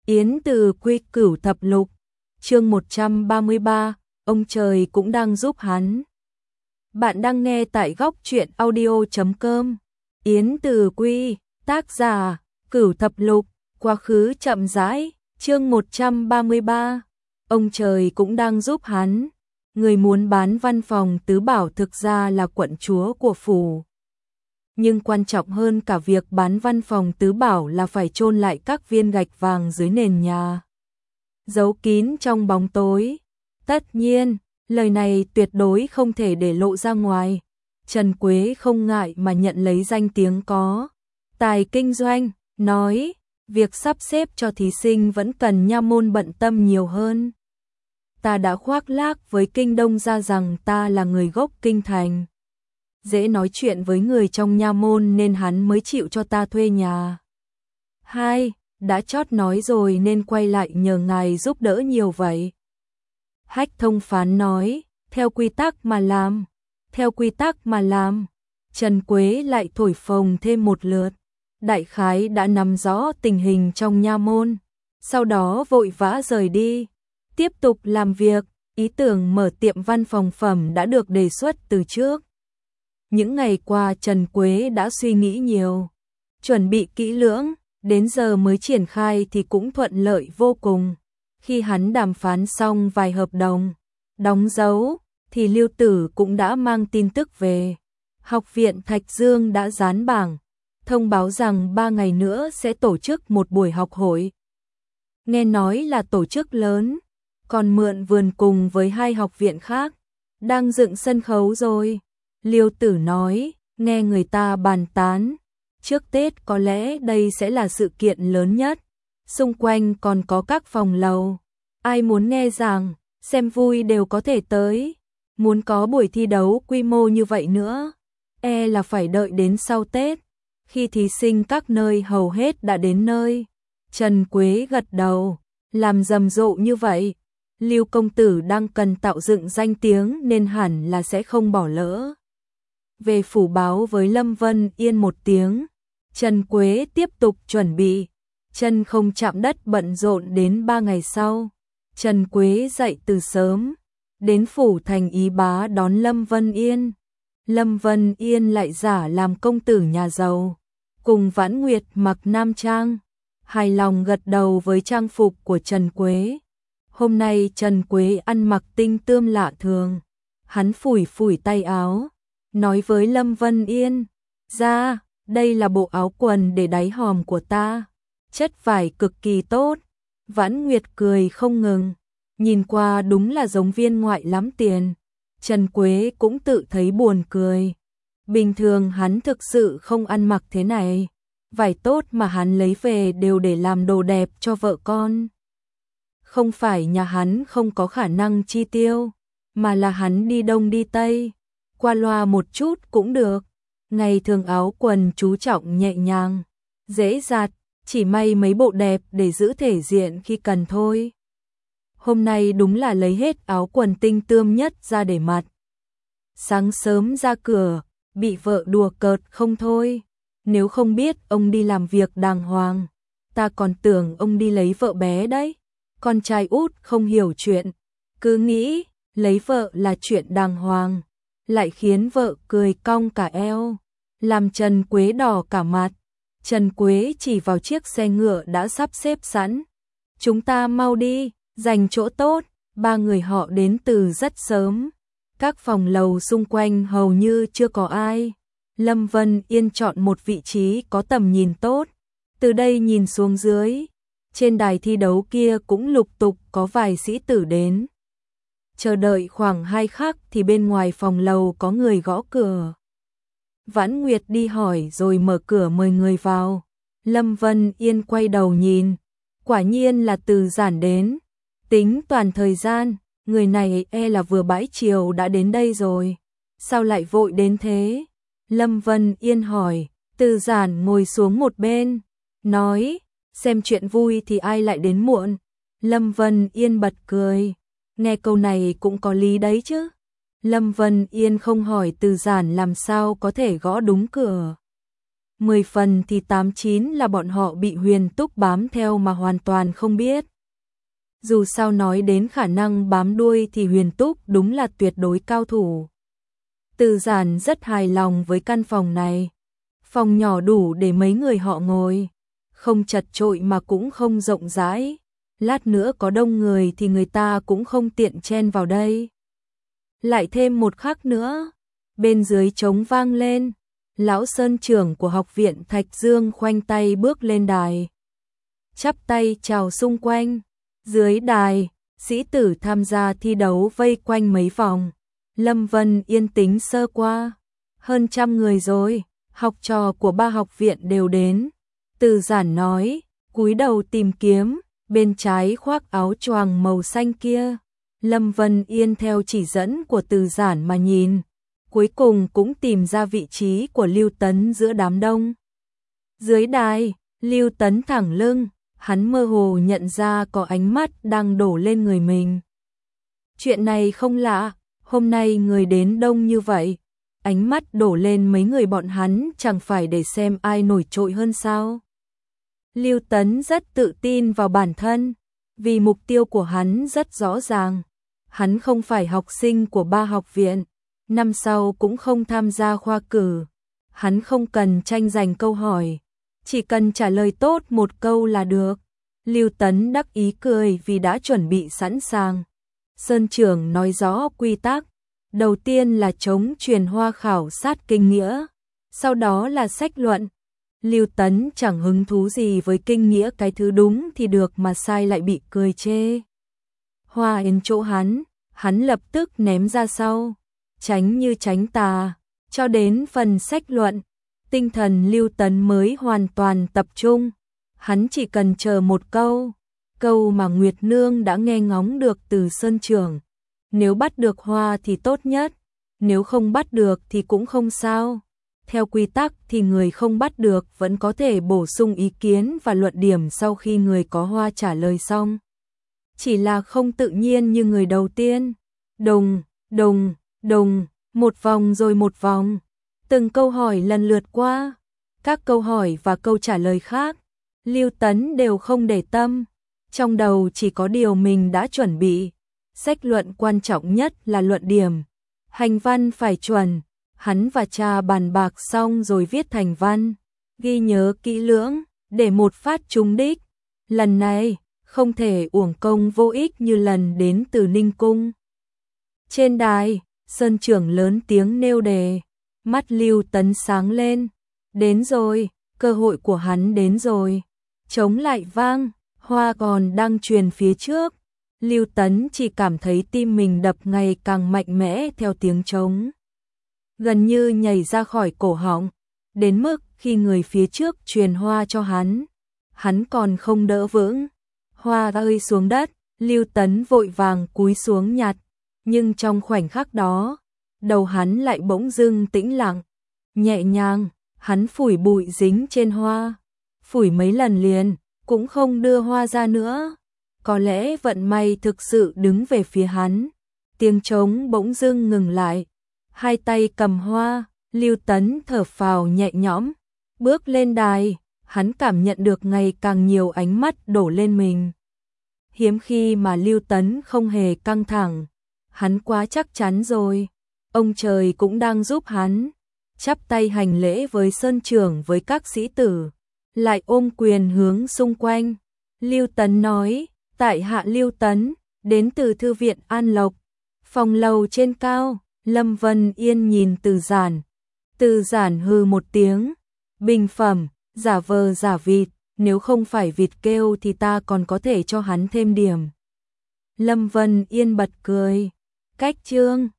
Yến Từ Quy Cửu Thập Lục, chương 133, ông trời cũng đang giúp hắn. Bạn đang nghe tại góc truyện audio.com. Yến Từ Quy, tác giả, Cửu Thập Lục, quá khứ chậm rãi, chương 133. Ông trời cũng đang giúp hắn. Người muốn bán văn phòng tứ bảo thực ra là quận chúa của phủ. Nhưng quan trọng hơn cả việc bán văn phòng tứ bảo là phải chôn lại các viên gạch vàng dưới nền nhà, giấu kín trong bóng tối. Tất nhiên, lời này tuyệt đối không thể để lộ ra ngoài. Trần Quế không ngại mà nhận lấy danh tiếng có tài kinh doanh, nói, việc sắp xếp cho thí sinh vẫn cần nha môn bận tâm nhiều hơn. Ta đã khoác lác với Kinh Đông ra rằng ta là người gốc Kinh Thành, dễ nói chuyện với người trong nha môn nên hắn mới chịu cho ta thuê nhà. Hai, đã chót nói rồi nên quay lại nhờ ngài giúp đỡ nhiều vậy. Hách Thông Phán nói, theo quy tắc mà làm, theo quy tắc mà làm. Trần Quế lại thổi phồng thêm một lượt, đại khái đã nắm rõ tình hình trong nha môn, sau đó vội vã rời đi, tiếp tục làm việc. Ý tưởng mở tiệm văn phòng phẩm đã được đề xuất từ trước. Những ngày qua Trần Quế đã suy nghĩ nhiều, chuẩn bị kỹ lưỡng, đến giờ mới triển khai thì cũng thuận lợi vô cùng. Khi hắn đàm phán xong vài hợp đồng, đóng dấu, thì Lưu Tử cũng đã mang tin tức về. Học viện Thạch Dương đã dán bảng, thông báo rằng 3 ngày nữa sẽ tổ chức một buổi học hội. Nghe nói là tổ chức lớn, còn mượn vườn cùng với 2 học viện khác, đang dựng sân khấu rồi. Liêu Tử nói, nghe người ta bàn tán, trước Tết có lẽ đây sẽ là sự kiện lớn nhất, xung quanh còn có các phòng lầu, ai muốn nghe giảng, xem vui đều có thể tới, muốn có buổi thi đấu quy mô như vậy nữa, là phải đợi đến sau Tết, khi thí sinh các nơi hầu hết đã đến nơi. Trần Quế gật đầu, làm rầm rộ như vậy, Lưu công tử đang cần tạo dựng danh tiếng nên hẳn là sẽ không bỏ lỡ. Về phủ báo với Lâm Vân Yên một tiếng, Trần Quế tiếp tục chuẩn bị, chân không chạm đất bận rộn đến 3 ngày sau. Trần Quế dậy từ sớm, đến phủ thành Ý Bá đón Lâm Vân Yên. Lâm Vân Yên lại giả làm công tử nhà giàu, cùng Vãn Nguyệt mặc nam trang, hài lòng gật đầu với trang phục của Trần Quế. Hôm nay Trần Quế ăn mặc tinh tươm lạ thường, hắn phủi phủi tay áo, nói với Lâm Vân Yên, ra, đây là bộ áo quần để đáy hòm của ta, chất vải cực kỳ tốt. Vãn Nguyệt cười không ngừng, nhìn qua đúng là giống viên ngoại lắm tiền. Trần Quế cũng tự thấy buồn cười, bình thường hắn thực sự không ăn mặc thế này, vải tốt mà hắn lấy về đều để làm đồ đẹp cho vợ con. Không phải nhà hắn không có khả năng chi tiêu, mà là hắn đi đông đi tây, qua loa một chút cũng được. Ngày thường áo quần chú trọng nhẹ nhàng, dễ giặt, chỉ may mấy bộ đẹp để giữ thể diện khi cần thôi. Hôm nay đúng là lấy hết áo quần tinh tươm nhất ra để mặc. Sáng sớm ra cửa, bị vợ đùa cợt không thôi. Nếu không biết ông đi làm việc đàng hoàng, ta còn tưởng ông đi lấy vợ bé đấy. Con trai út không hiểu chuyện, cứ nghĩ lấy vợ là chuyện đàng hoàng, lại khiến vợ cười cong cả eo, làm Trần Quế đỏ cả mặt. Trần Quế chỉ vào chiếc xe ngựa đã sắp xếp sẵn. Chúng ta mau đi, dành chỗ tốt. 3 người họ đến từ rất sớm. Các phòng lầu xung quanh hầu như chưa có ai. Lâm Vân Yên chọn một vị trí có tầm nhìn tốt. Từ đây nhìn xuống dưới, trên đài thi đấu kia cũng lục tục có vài sĩ tử đến. Chờ đợi khoảng 2 khắc thì bên ngoài phòng lầu có người gõ cửa. Vãn Nguyệt đi hỏi rồi mở cửa mời người vào. Lâm Vân Yên quay đầu nhìn, quả nhiên là Từ Giản đến. Tính toàn thời gian, người này là vừa bãi chiều đã đến đây rồi. Sao lại vội đến thế? Lâm Vân Yên hỏi. Từ Giản ngồi xuống một bên, nói, xem chuyện vui thì ai lại đến muộn. Lâm Vân Yên bật cười, nghe câu này cũng có lý đấy chứ. Lâm Vân Yên không hỏi Từ Giản làm sao có thể gõ đúng cửa. 10 phần thì 8-9 là bọn họ bị Huyền Túc bám theo mà hoàn toàn không biết. Dù sao nói đến khả năng bám đuôi thì Huyền Túc đúng là tuyệt đối cao thủ. Từ Giản rất hài lòng với căn phòng này. Phòng nhỏ đủ để mấy người họ ngồi, không chật chội mà cũng không rộng rãi. Lát nữa có đông người thì người ta cũng không tiện chen vào đây. Lại thêm một khắc nữa, bên dưới trống vang lên, lão sơn trưởng của học viện Thạch Dương khoanh tay bước lên đài. Chắp tay chào xung quanh, dưới đài, sĩ tử tham gia thi đấu vây quanh mấy vòng. Lâm Vân Yên tính sơ qua, hơn 100 người rồi, học trò của 3 học viện đều đến. Từ Giản nói, cúi đầu tìm kiếm, bên trái khoác áo choàng màu xanh kia. Lâm Vân Yên theo chỉ dẫn của Từ Giản mà nhìn, cuối cùng cũng tìm ra vị trí của Lưu Tấn giữa đám đông. Dưới đài, Lưu Tấn thẳng lưng, hắn mơ hồ nhận ra có ánh mắt đang đổ lên người mình. Chuyện này không lạ, hôm nay người đến đông như vậy, ánh mắt đổ lên mấy người bọn hắn chẳng phải để xem ai nổi trội hơn sao. Lưu Tấn rất tự tin vào bản thân, vì mục tiêu của hắn rất rõ ràng. Hắn không phải học sinh của 3 học viện, năm sau cũng không tham gia khoa cử. Hắn không cần tranh giành câu hỏi, chỉ cần trả lời tốt một câu là được. Lưu Tấn đắc ý cười vì đã chuẩn bị sẵn sàng. Sơn trưởng nói rõ quy tắc, đầu tiên là chống truyền hoa khảo sát kinh nghĩa, sau đó là sách luận. Lưu Tấn chẳng hứng thú gì với kinh nghĩa, cái thứ đúng thì được mà sai lại bị cười chê. Hoa đến chỗ hắn lập tức ném ra sau, tránh như tránh tà, cho đến phần sách luận, tinh thần Lưu Tấn mới hoàn toàn tập trung. Hắn chỉ cần chờ một câu mà Nguyệt Nương đã nghe ngóng được từ Sơn trưởng. Nếu bắt được hoa thì tốt nhất, nếu không bắt được thì cũng không sao. Theo quy tắc thì người không bắt được vẫn có thể bổ sung ý kiến và luận điểm sau khi người có hoa trả lời xong. Chỉ là không tự nhiên như người đầu tiên. Đồng, đồng, đồng, một vòng rồi một vòng. Từng câu hỏi lần lượt qua. Các câu hỏi và câu trả lời khác, Lưu Tấn đều không để tâm. Trong đầu chỉ có điều mình đã chuẩn bị. Sách luận quan trọng nhất là luận điểm. Hành văn phải chuẩn. Hắn và cha bàn bạc xong rồi viết thành văn, ghi nhớ kỹ lưỡng, để một phát trúng đích. Lần này, không thể uổng công vô ích như lần đến từ Ninh Cung. Trên đài, Sơn trưởng lớn tiếng nêu đề, mắt Lưu Tấn sáng lên. Đến rồi, cơ hội của hắn đến rồi. Trống lại vang, hoa còn đang truyền phía trước. Lưu Tấn chỉ cảm thấy tim mình đập ngày càng mạnh mẽ theo tiếng trống. Gần như nhảy ra khỏi cổ họng, đến mức khi người phía trước truyền hoa cho hắn còn không đỡ vững. Hoa rơi xuống đất, Lưu Tấn vội vàng cúi xuống nhặt, nhưng trong khoảnh khắc đó, đầu hắn lại bỗng dưng tĩnh lặng, nhẹ nhàng, hắn phủi bụi dính trên hoa, phủi mấy lần liền, cũng không đưa hoa ra nữa. Có lẽ vận may thực sự đứng về phía hắn. Tiếng trống bỗng dưng ngừng lại. Hai tay cầm hoa, Lưu Tấn thở phào nhẹ nhõm, bước lên đài, hắn cảm nhận được ngày càng nhiều ánh mắt đổ lên mình. Hiếm khi mà Lưu Tấn không hề căng thẳng, hắn quá chắc chắn rồi. Ông trời cũng đang giúp hắn, chắp tay hành lễ với Sơn trưởng với các sĩ tử, lại ôm quyền hướng xung quanh. Lưu Tấn nói, tại hạ Lưu Tấn, đến từ thư viện An Lộc, phòng lầu trên cao. Lâm Vân Yên nhìn Từ Giản hừ một tiếng, bình phẩm, giả vờ giả vịt, nếu không phải vịt kêu thì ta còn có thể cho hắn thêm điểm. Lâm Vân Yên bật cười, cách chương.